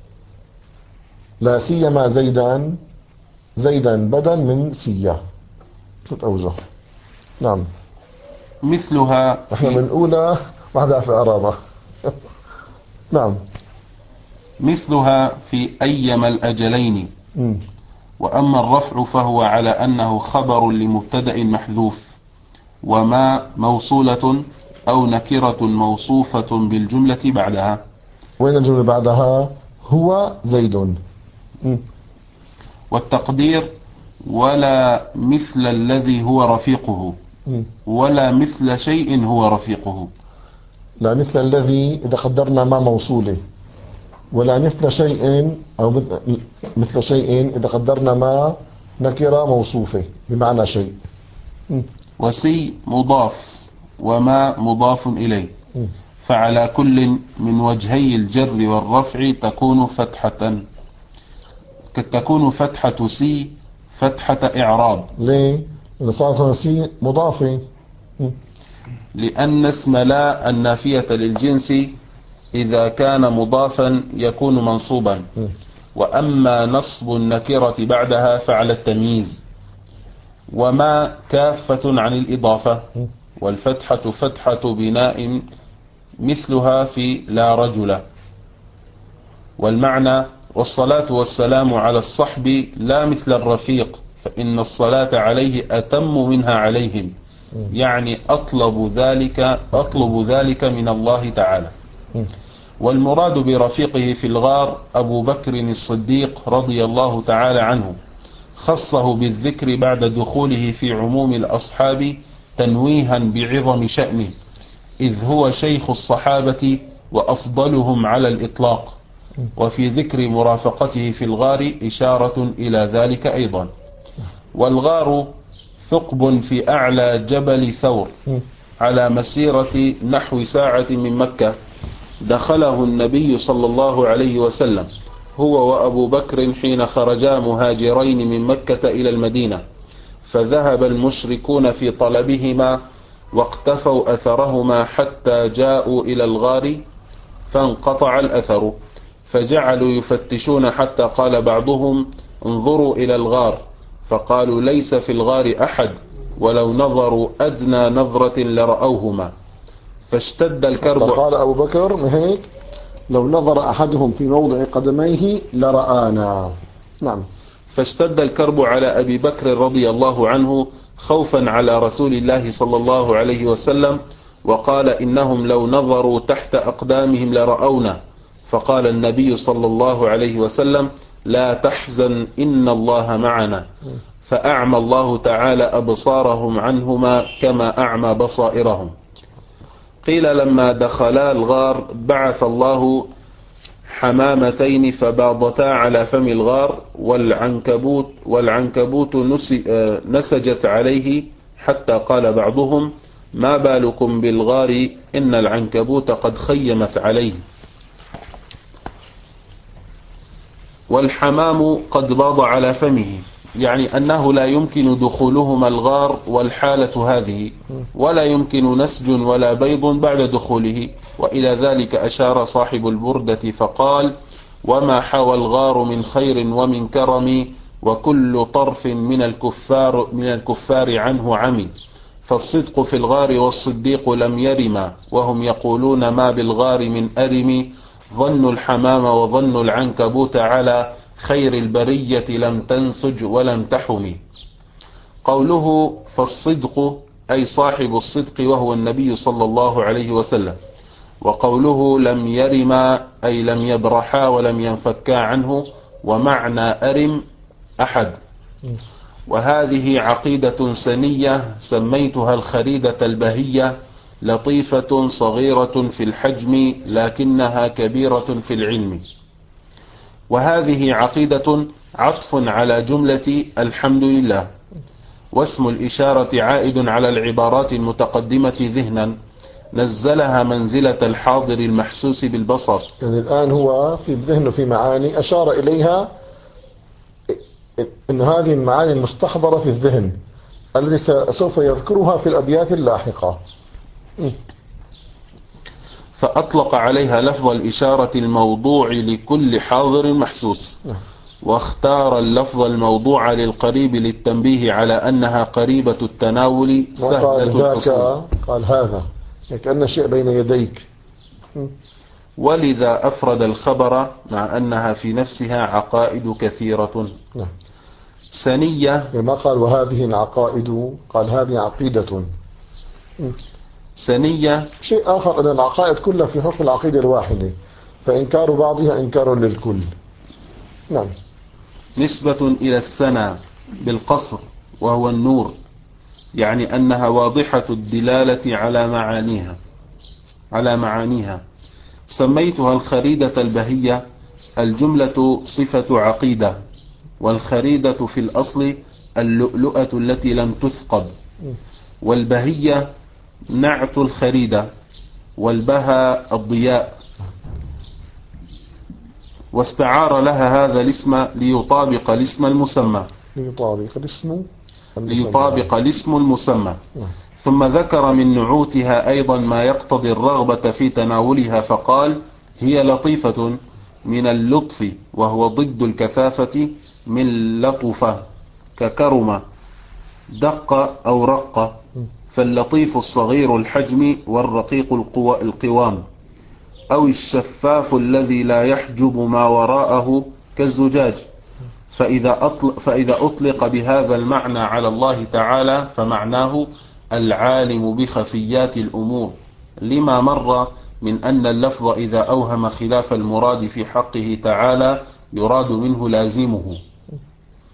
لا سيما زيدا، زيدا بدل من سيا. ثلاث أوجه. نعم. مثلها احنا من أولى واحدة في أراضة. نعم. مثلها في أيما الأجلين. م. وأما الرفع فهو على أنه خبر لمبتدأ محذوف، وما موصولة أو نكرة موصوفة بالجملة بعدها. وين الجملة بعدها؟ هو زيد. م. والتقدير ولا مثل الذي هو رفيقه، م. ولا مثل شيء هو رفيقه. لا مثل الذي إذا قدرنا ما موصولة، ولا مثل شيء أو مثل شيء إذا قدرنا ما نكرة موصوفة بمعنى شيء. م. وسي مضاف وما مضاف إليه، م. فعلى فعلى كل من وجهي الجر والرفع تكون فتحة، تكون فتحة سي فتحة إعراب. ليه؟ إذا صارت سي مضافة. م. لأن اسم لا النافية للجنس إذا كان مضافا يكون منصوبا، م. وأما نصب النكرة بعدها فعلى التمييز، وما كافة عن الإضافة، م. والفتحة فتحة بناء مثلها في لا رجل. والمعنى والصلاة والسلام على الصحب لا مثل الرفيق، فإن الصلاة عليه أتم منها عليهم، يعني أطلب ذلك أطلب ذلك من الله تعالى. والمراد برفيقه في الغار أبو بكر الصديق رضي الله تعالى عنه، خصه بالذكر بعد دخوله في عموم الأصحاب تنويها بعظم شأنه، إذ هو شيخ الصحابة وأفضلهم على الإطلاق. وفي ذكر مرافقته في الغار إشارة إلى ذلك أيضا. والغار ثقب في أعلى جبل ثور على مسيرة نحو ساعة من مكة، دخله النبي صلى الله عليه وسلم هو وأبو بكر حين خرجا مهاجرين من مكة إلى المدينة، فذهب المشركون في طلبهما واقتفوا أثرهما حتى جاءوا إلى الغار فانقطع الأثر، فجعلوا يفتشون حتى قال بعضهم انظروا إلى الغار، فقالوا ليس في الغار أحد، ولو نظروا أدنى نظرة لرأوهما، فاشتد الكرب. قال أبو بكر مهيك لو نظر أحدهم في موضع قدميه لرآنا. نعم. فاشتد الكرب على أبي بكر رضي الله عنه خوفا على رسول الله صلى الله عليه وسلم، وقال إنهم لو نظروا تحت أقدامهم لرأونا، فقال النبي صلى الله عليه وسلم لا تحزن إن الله معنا، فأعمى الله تعالى أبصارهم عنهما كما أعمى بصائرهم. قيل لما دخلا الغار بعث الله حمامتين فباضتا على فم الغار، والعنكبوت, والعنكبوت نسجت عليه، حتى قال بعضهم ما بالكم بالغار إن العنكبوت قد خيمت عليه. والحمام قد باض على فمه، يعني أنه لا يمكن دخولهما الغار والحالة هذه، ولا يمكن نسج ولا بيض بعد دخوله. وإلى ذلك أشار صاحب البردة فقال وما حوى الغار من خير ومن كرم، وكل طرف من الكفار, من الكفار عنه عمي، فالصدق في الغار والصديق لم يرما، وهم يقولون ما بالغار من أرم، ظن الحمام وظن العنكبوت على خير البرية لم تنسج ولم تحمي. قوله فالصدق أي صاحب الصدق وهو النبي صلى الله عليه وسلم، وقوله لم يرما أي لم يبرحا ولم ينفكا عنه، ومعنى أرم أحد. وهذه عقيدة سنية سميتها الخريدة البهية، لطيفة صغيرة في الحجم لكنها كبيرة في العلم. وهذه عقيدة عطف على جملة الحمد لله، واسم الإشارة عائد على العبارات المتقدمة ذهنا، نزلها منزلة الحاضر المحسوس بالبصر. يعني الآن هو في الذهن في معاني أشار إليها أن هذه المعاني المستحضرة في الذهن التي سوف يذكرها في الأبيات اللاحقة، فأطلق عليها لفظ الإشارة الموضوع لكل حاضر محسوس، واختار اللفظ الموضوع للقريب للتنبيه على أنها قريبة التناول سهلة الحصول. قال هذا كأن شيء بين يديك، ولذا أفرد الخبر مع أنها في نفسها عقائد كثيرة. سنية ما قال وهذه العقائد، قال هذه عقيدة. سنية شيء آخر أن العقائد كلها في حكم العقيدة الواحدة، فإنكار بعضها إنكار للكل. نعم. نسبة إلى السنة بالقصر وهو النور، يعني أنها واضحة الدلالة على معانيها على معانيها. سميتها الخريدة البهية، الجملة صفة عقيدة، والخريدة في الأصل اللؤلؤة التي لم تثقب، والبهية نعت الخريدة، والبهى الضياء، واستعار لها هذا الاسم ليطابق الاسم المسمى ليطابق الاسم ليطابق الاسم المسمى. ثم ذكر من نعوتها أيضا ما يقتضي الرغبة في تناولها، فقال هي لطيفة من اللطف، وهو ضد الكثافة من لطفة ككرمة دق أو رق، فاللطيف الصغير الحجم والرقيق القوام، أو الشفاف الذي لا يحجب ما وراءه كالزجاج. فإذا أطلق, فإذا أطلق بهذا المعنى على الله تعالى فمعناه العالم بخفيات الأمور، لما مر من أن اللفظ إذا أوهم خلاف المراد في حقه تعالى يراد منه لازمه.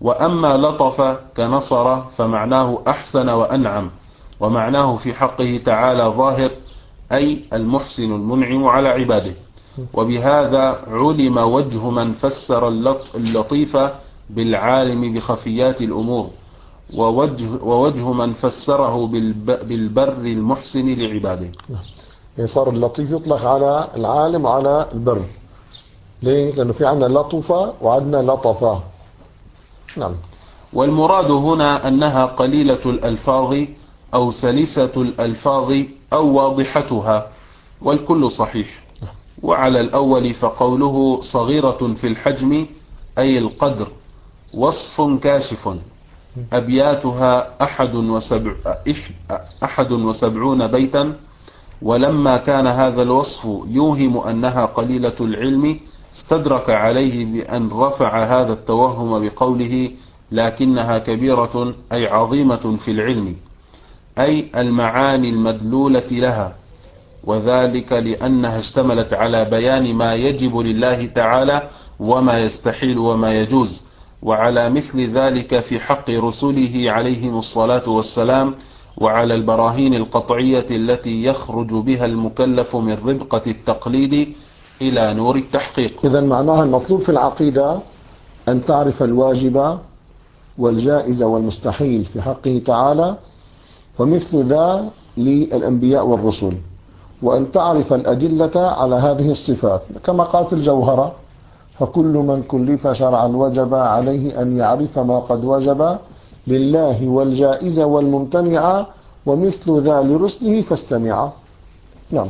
وأما لطف كنصر فمعناه أحسن وأنعم، ومعناه في حقه تعالى ظاهر، أي المحسن المنعم على عباده. وبهذا علم وجه من فسر اللطيف بالعالم بخفيات الأمور، ووجه, ووجه من فسره بالبر المحسن لعباده. يعني صار اللطيف يطلق على العالم وعلى البر. ليه؟ لأنه في عندنا لطفة وعندنا لطفة. نعم. والمراد هنا أنها قليلة الألفاظ أو سلسة الألفاظ أو واضحتها، والكل صحيح. وعلى الأول فقوله صغيرة في الحجم أي القدر وصف كاشف، أبياتها أحد, وسبع أحد وسبعون بيتا. ولما كان هذا الوصف يوهم أنها قليلة العلم استدرك عليه بأن رفع هذا التوهم بقوله لكنها كبيرة أي عظيمة في العلم، أي المعاني المدلولة لها، وذلك لأنها اشتملت على بيان ما يجب لله تعالى وما يستحيل وما يجوز، وعلى مثل ذلك في حق رسله عليهم الصلاة والسلام، وعلى البراهين القطعية التي يخرج بها المكلف من ربقة التقليد إلى نور التحقيق. إذن معناها المطلوب في العقيدة أن تعرف الواجب والجائز والمستحيل في حقه تعالى، ومثل ذا للأنبياء والرسل، وأن تعرف الأدلة على هذه الصفات كما قال في الجوهرة: فكل من كلف شرعا وجب عليه أن يعرف ما قد وجب لله والجائز والممتنع، ومثل ذا لرسله فاستمع. نعم.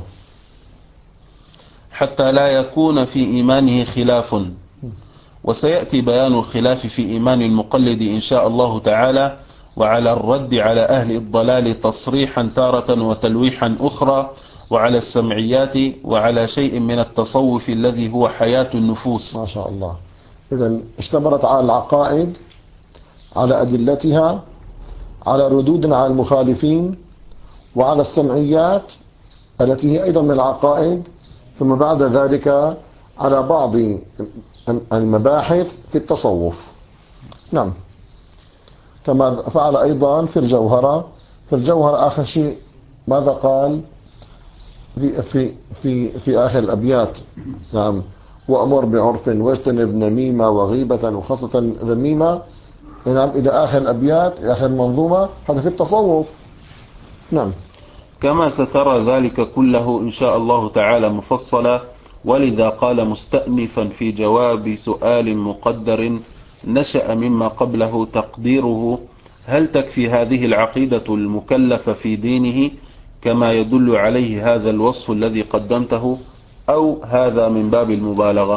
حتى لا يكون في إيمانه خلاف، وسيأتي بيان الخلاف في إيمان المقلد إن شاء الله تعالى، وعلى الرد على أهل الضلال تصريحا تارة وتلويحا أخرى، وعلى السمعيات، وعلى شيء من التصوف الذي هو حياة النفوس. ما شاء الله. إذن اشتملت على العقائد، على أدلتها، على ردود على المخالفين، وعلى السمعيات التي هي أيضا من العقائد، ثم بعد ذلك على بعض المباحث في التصوف. نعم. كما فعل أيضا في الجوهرة. في الجوهرة آخر شيء ماذا قال في في في, في آخر الأبيات؟ نعم: وأمر بعرف واجتنب نميمة وغيبة وخاصة ذميمة. نعم، إلى آخر الأبيات، آخر المنظومة. هذا في التصوف. نعم. كما سترى ذلك كله إن شاء الله تعالى مفصلا، ولذا قال مستأنفا في جواب سؤال مقدر نشأ مما قبله تقديره: هل تكفي هذه العقيدة المكلف في دينه كما يدل عليه هذا الوصف الذي قدمته، أو هذا من باب المبالغة؟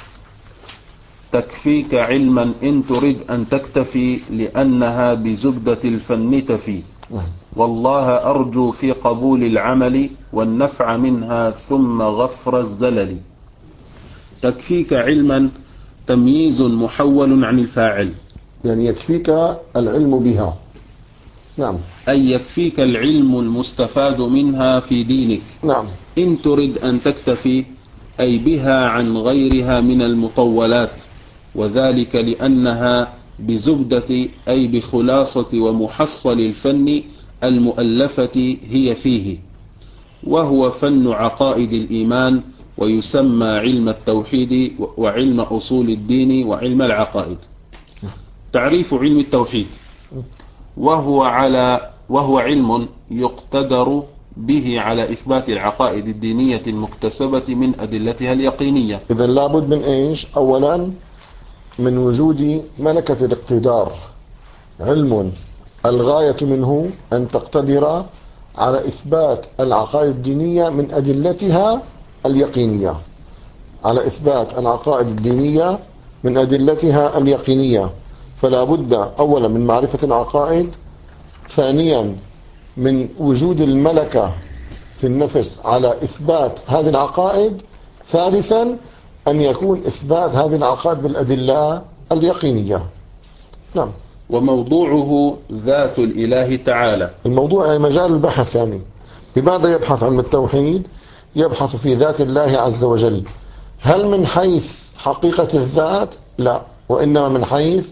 تكفيك علما إن تريد أن تكتفي، لأنها بزبدة الفن تفي، والله أرجو في قبول العمل والنفع منها ثم غفر الزلل. تكفيك علما تمييز محول عن الفاعل، يعني يكفيك العلم بها. نعم. أي يكفيك العلم المستفاد منها في دينك. نعم. إن تريد أن تكتفي أي بها عن غيرها من المطولات، وذلك لأنها بزبدة أي بخلاصة ومحصل الفن المؤلفة هي فيه، وهو فن عقائد الإيمان، ويسمى علم التوحيد وعلم أصول الدين وعلم العقائد. تعريف علم التوحيد: وهو على وهو علم يقتدر به على إثبات العقائد الدينية المكتسبة من أدلتها اليقينية. إذن لابد من إيش؟ أولا من وجود ملكة الاقتدار، علم الغاية منه أن تقتدر على إثبات العقائد الدينية من أدلتها اليقينية، على إثبات العقائد الدينية من أدلتها اليقينية. فلا بد أولا من معرفة العقائد، ثانيا من وجود الملكة في النفس على إثبات هذه العقائد، ثالثا أن يكون إثبات هذه العقائد بالأدلة اليقينية. نعم. وموضوعه ذات الإله تعالى. الموضوع يعني مجال البحث، يعني بماذا يبحث علم التوحيد؟ يبحث في ذات الله عز وجل. هل من حيث حقيقة الذات؟ لا، وإنما من حيث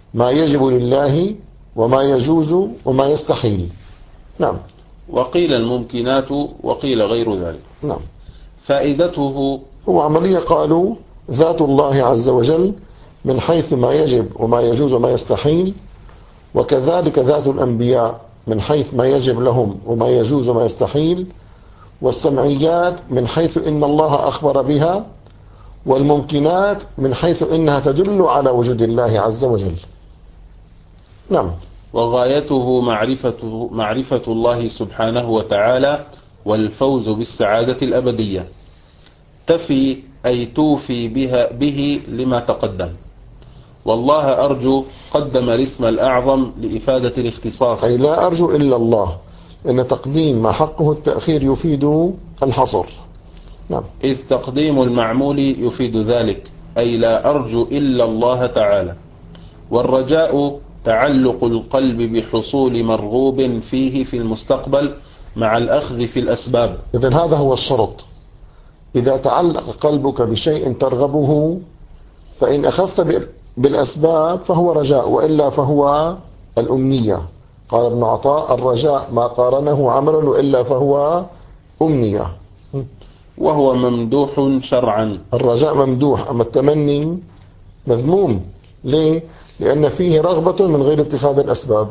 ما يجب لله وما يجوز وما يستحيل. نعم. وقيل الممكنات وقيل غير ذلك. نعم. فائدته هو عملية قالوا ذات الله عز وجل من حيث ما يجب وما يجوز وما يستحيل، وكذلك ذات الأنبياء من حيث ما يجب لهم وما يجوز وما يستحيل، والسمعيات من حيث إن الله أخبر بها، والممكنات من حيث إنها تدل على وجود الله عز وجل. نعم. وغايته معرفة, معرفة الله سبحانه وتعالى والفوز بالسعادة الأبدية، تفي أي توفي بها به لما تقدم. والله أرجو قدم الاسم الأعظم لإفادة الاختصاص، أي لا أرجو إلا الله، لأن تقديم ما حقه التأخير يفيد الحصر. نعم. إذ تقديم المعمول يفيد ذلك، أي لا أرجو إلا الله تعالى. والرجاء تعلق القلب بحصول مرغوب فيه في المستقبل مع الأخذ في الأسباب. إذن هذا هو الشرط، إذا تعلق قلبك بشيء ترغبه فإن أخذت بالأسباب فهو رجاء، وإلا فهو الأمنية. قال ابن عطاء الرجاء ما قارنه عمل وإلا فهو أمنية. وهو ممدوح شرعا. الرجاء ممدوح، أما التمني مذموم. ليه؟ لأن فيه رغبة من غير اتخاذ الأسباب.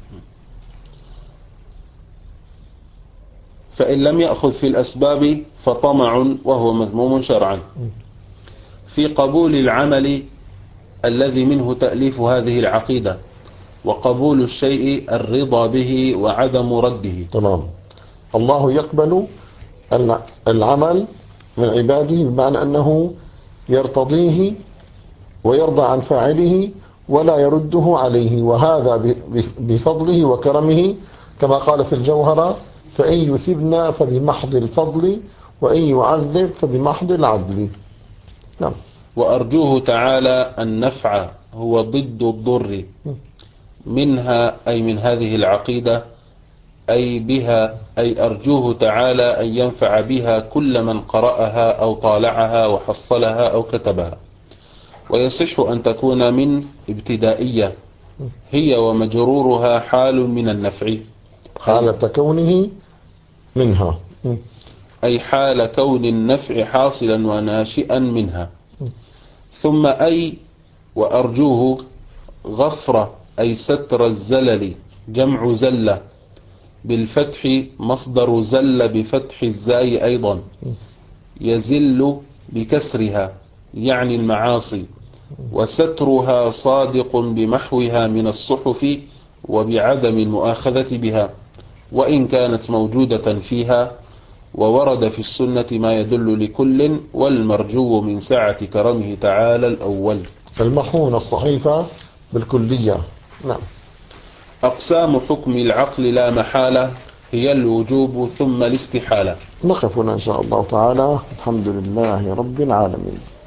فإن لم يأخذ في الأسباب فطمع، وهو مذموم شرعا. في قبول العمل الذي منه تأليف هذه العقيدة، وقبول الشيء الرضا به وعدم رده. تمام. الله يقبل العمل من عباده بمعنى أنه يرتضيه ويرضى عن فاعله ولا يرده عليه، وهذا بفضله وكرمه، كما قال في الجوهرة: فإن يثبنا فبمحض الفضل وإن يعذب فبمحض العدل. نعم. وأرجوه تعالى النفع هو ضد الضر منها، أي من هذه العقيدة، أي بها، أي أرجوه تعالى أن ينفع بها كل من قرأها أو طالعها وحصلها أو كتبها. ويصح أن تكون من ابتدائية، هي ومجرورها حال من النفع، حالة كونه منها، أي حال كون النفع حاصلا وناشئا منها. ثم أي وأرجوه غفرة، أي ستر الزلل، جمع زلة بالفتح، مصدر زل بفتح الزاي أيضا، يزل بكسرها يعني المعاصي، وسترها صادق بمحوها من الصحف وبعدم المؤاخذة بها، وإن كانت موجودة فيها. وورد في السنة ما يدل لكل، والمرجو من سعة كرمه تعالى الأول. المحو الصحيفة بالكلية. نعم. أقسام حكم العقل لا محالة هي الوجوب ثم الاستحالة. نقف هنا إن شاء الله تعالى. الحمد لله رب العالمين.